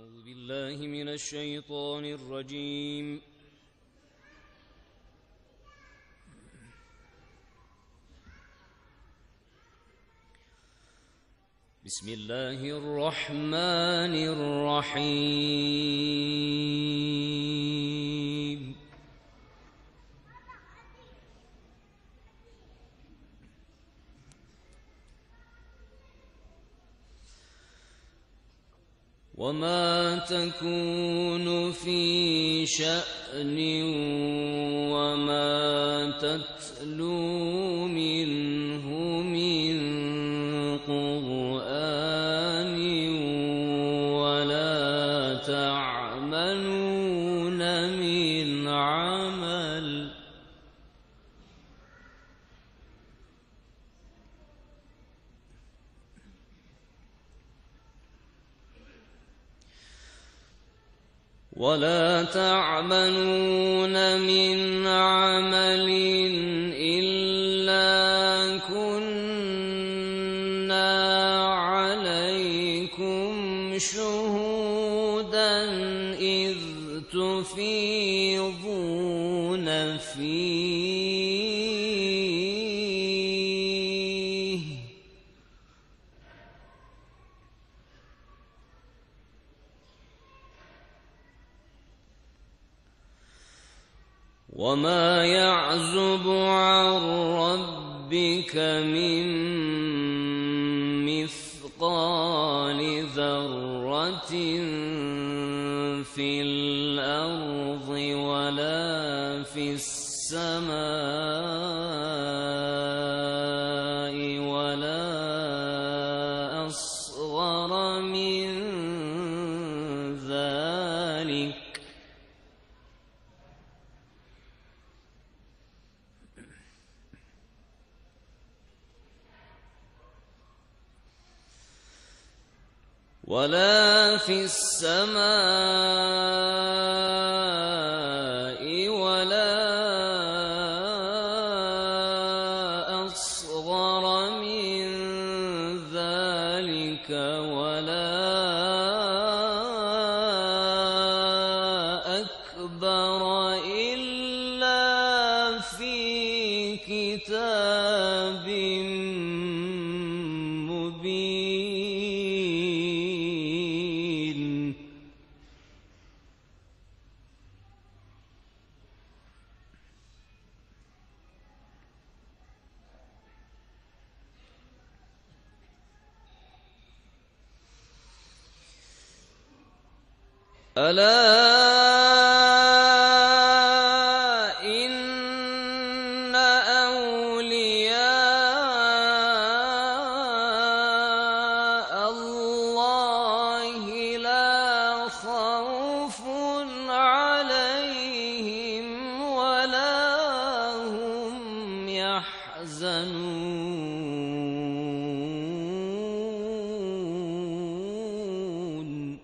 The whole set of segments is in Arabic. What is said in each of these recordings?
أعوذ بالله من الشيطان الرجيم. بسم الله الرحمن الرحيم. وما تكون في شأن وما تتلو منه من قرآن ولا تعملون من عمل إلا كنا عليكم شهودا إذ تفيضون فيه وما يعزب عن ربك من مثقال ذرة في الأرض ولا في السماء ولا أصغر من ذلك ولا في السماء ولا أصغر من ذلك ولا أكبر إلا في كتاب مبين. ألا إن أولياء الله لا خوف عليهم ولا هم يحزنون.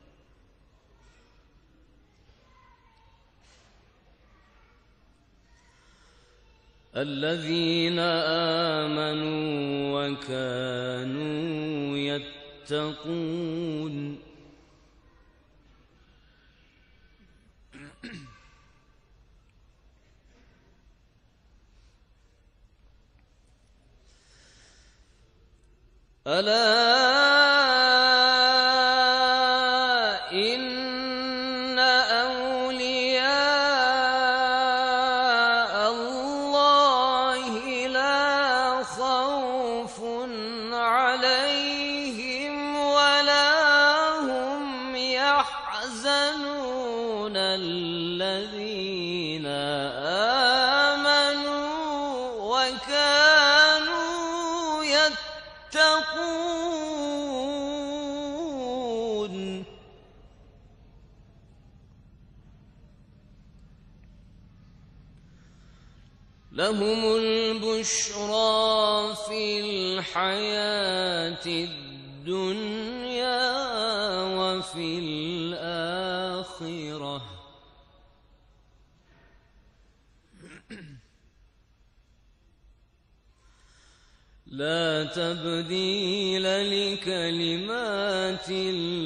الذين آمنوا وكانوا يتقون. ألا إن أولياء الله لا خوف عليهم ولا هم يحزنون. الذين آمنوا وكانوا يتقون. لهم البشرى في الحياة الدنيا وفي الآخرة لا تبديل لكلمات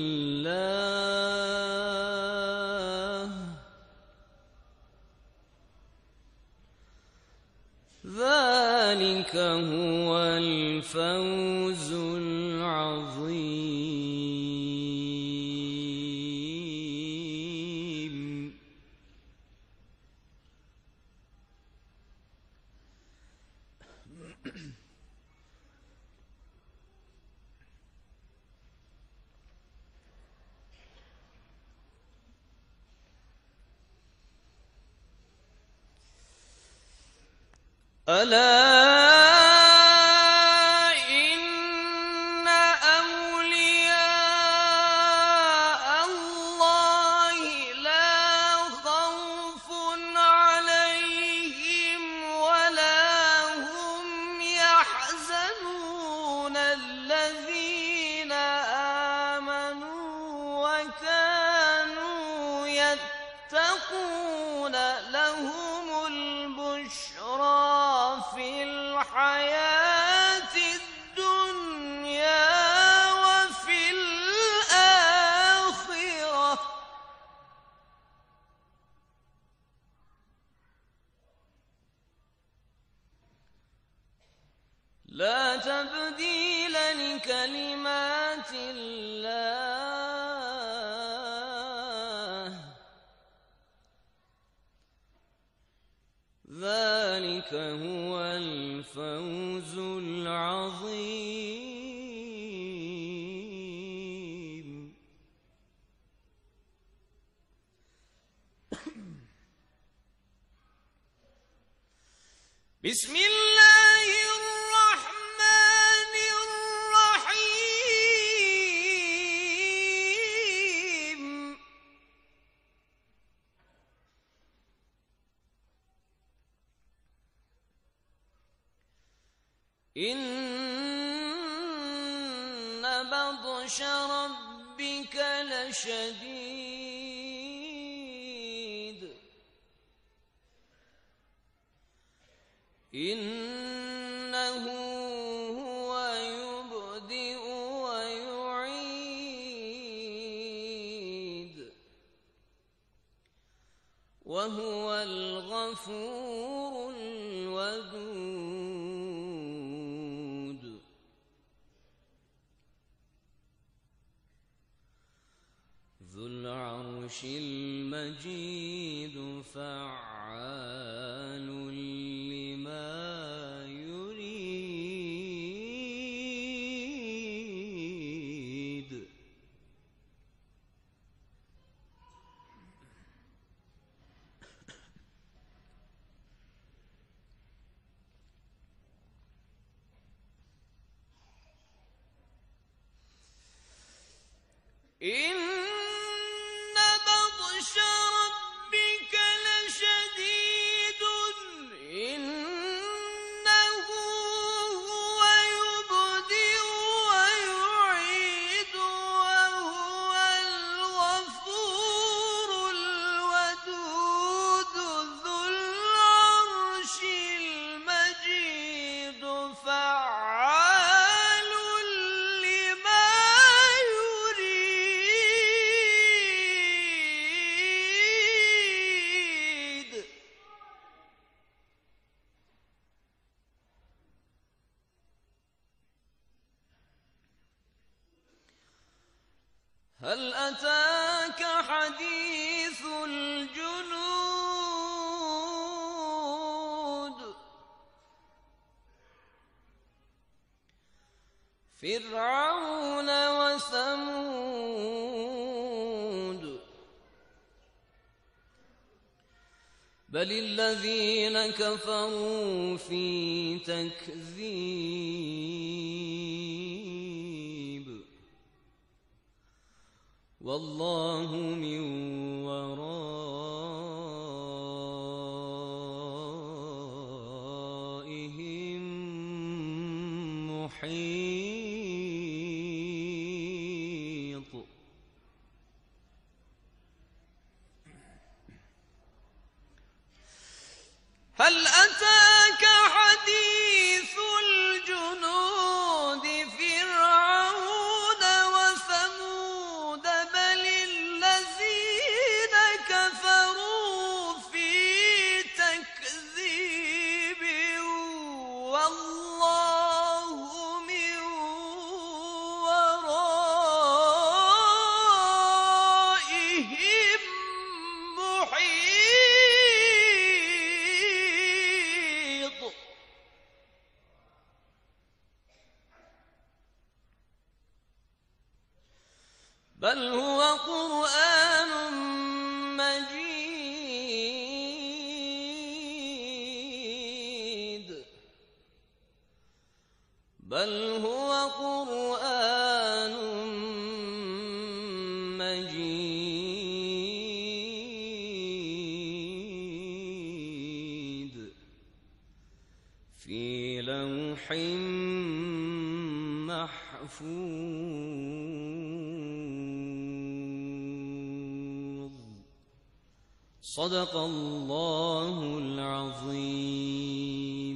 الله ذلك هو الفوز العظيم. ألا إن أولياء الله لا خوف عليهم ولا هم يحزنون الذين آمنوا وكانوا يتقون لهم البشرى في الحياة الدنيا وفي الآخرة لا تبديل لكلمات الله ذلك هو الفوز العظيم. بسم الله الرحمن الرحيم. إن بطش ربك لشديد إنه هو يبدئ ويعيد وهو الغفور الودود ذو العرش المجيد فعال لما يريد. إن بطش ربك لشديد إنه هو يبدئ ويعيد وهو الغفور الودود ذو العرش المجيد فعال لما يريد. هل أتاك حديث الجنود فرعون وثمود بل الذين كفروا في تكذيب والله من ورائهم محيط. هل أتاك حديث الجنود بل هو قرآن مجيد بل هو قرآن مجيد في لوح محفوظ. صدق الله العظيم.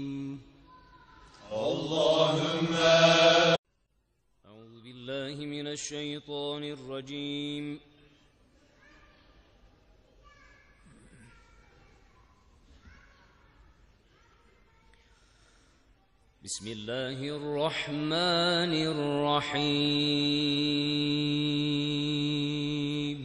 اللهم أعوذ بالله من الشيطان الرجيم. بسم الله الرحمن الرحيم.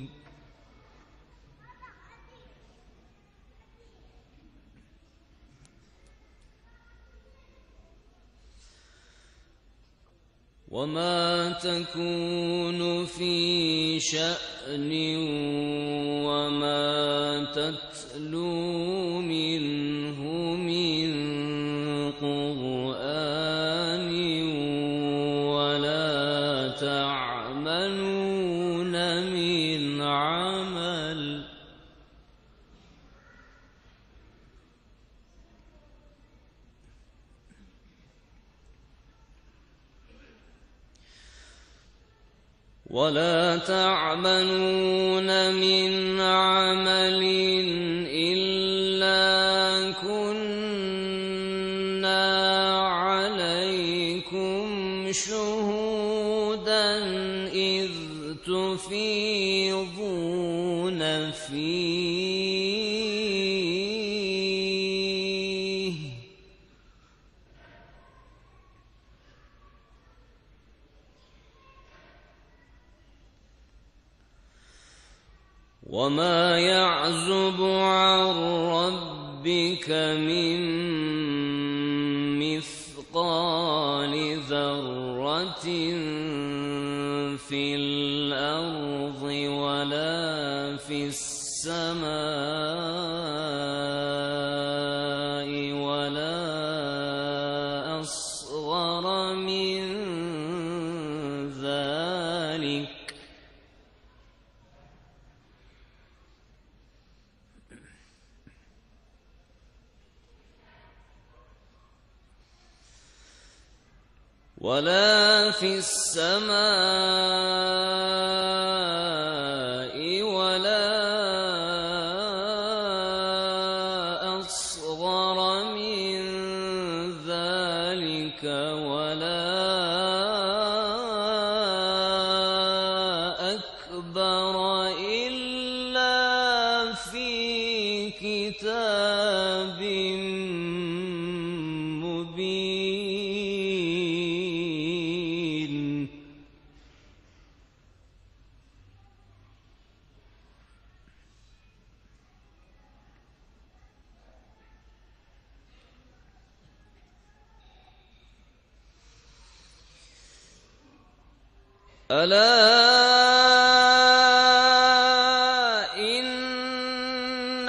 وما تكون في شأن وما تتلو منه من قرآن ولا تعملون من عمل إلا كنا عليكم شهودا إذ تفيضون فيه وما يعزب عن ربك من مثقال ذرة في الأرض ولا في السماء ولا أصغر من ذلك ولا في السماء ولا أصغر من ذلك ولا أكبر إلا في كتاب مبين. ألا إن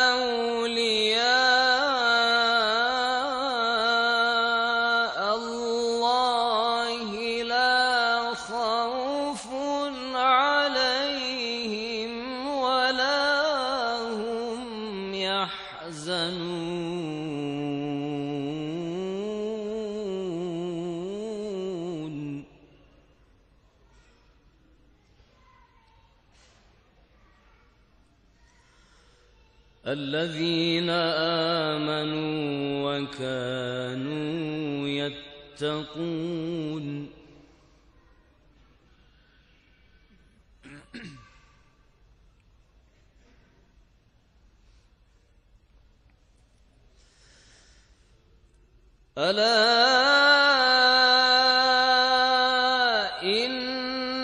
أولياء الله لا خوف عليهم ولا هم يحزنون. الذين آمنوا وكانوا يتقون. ألا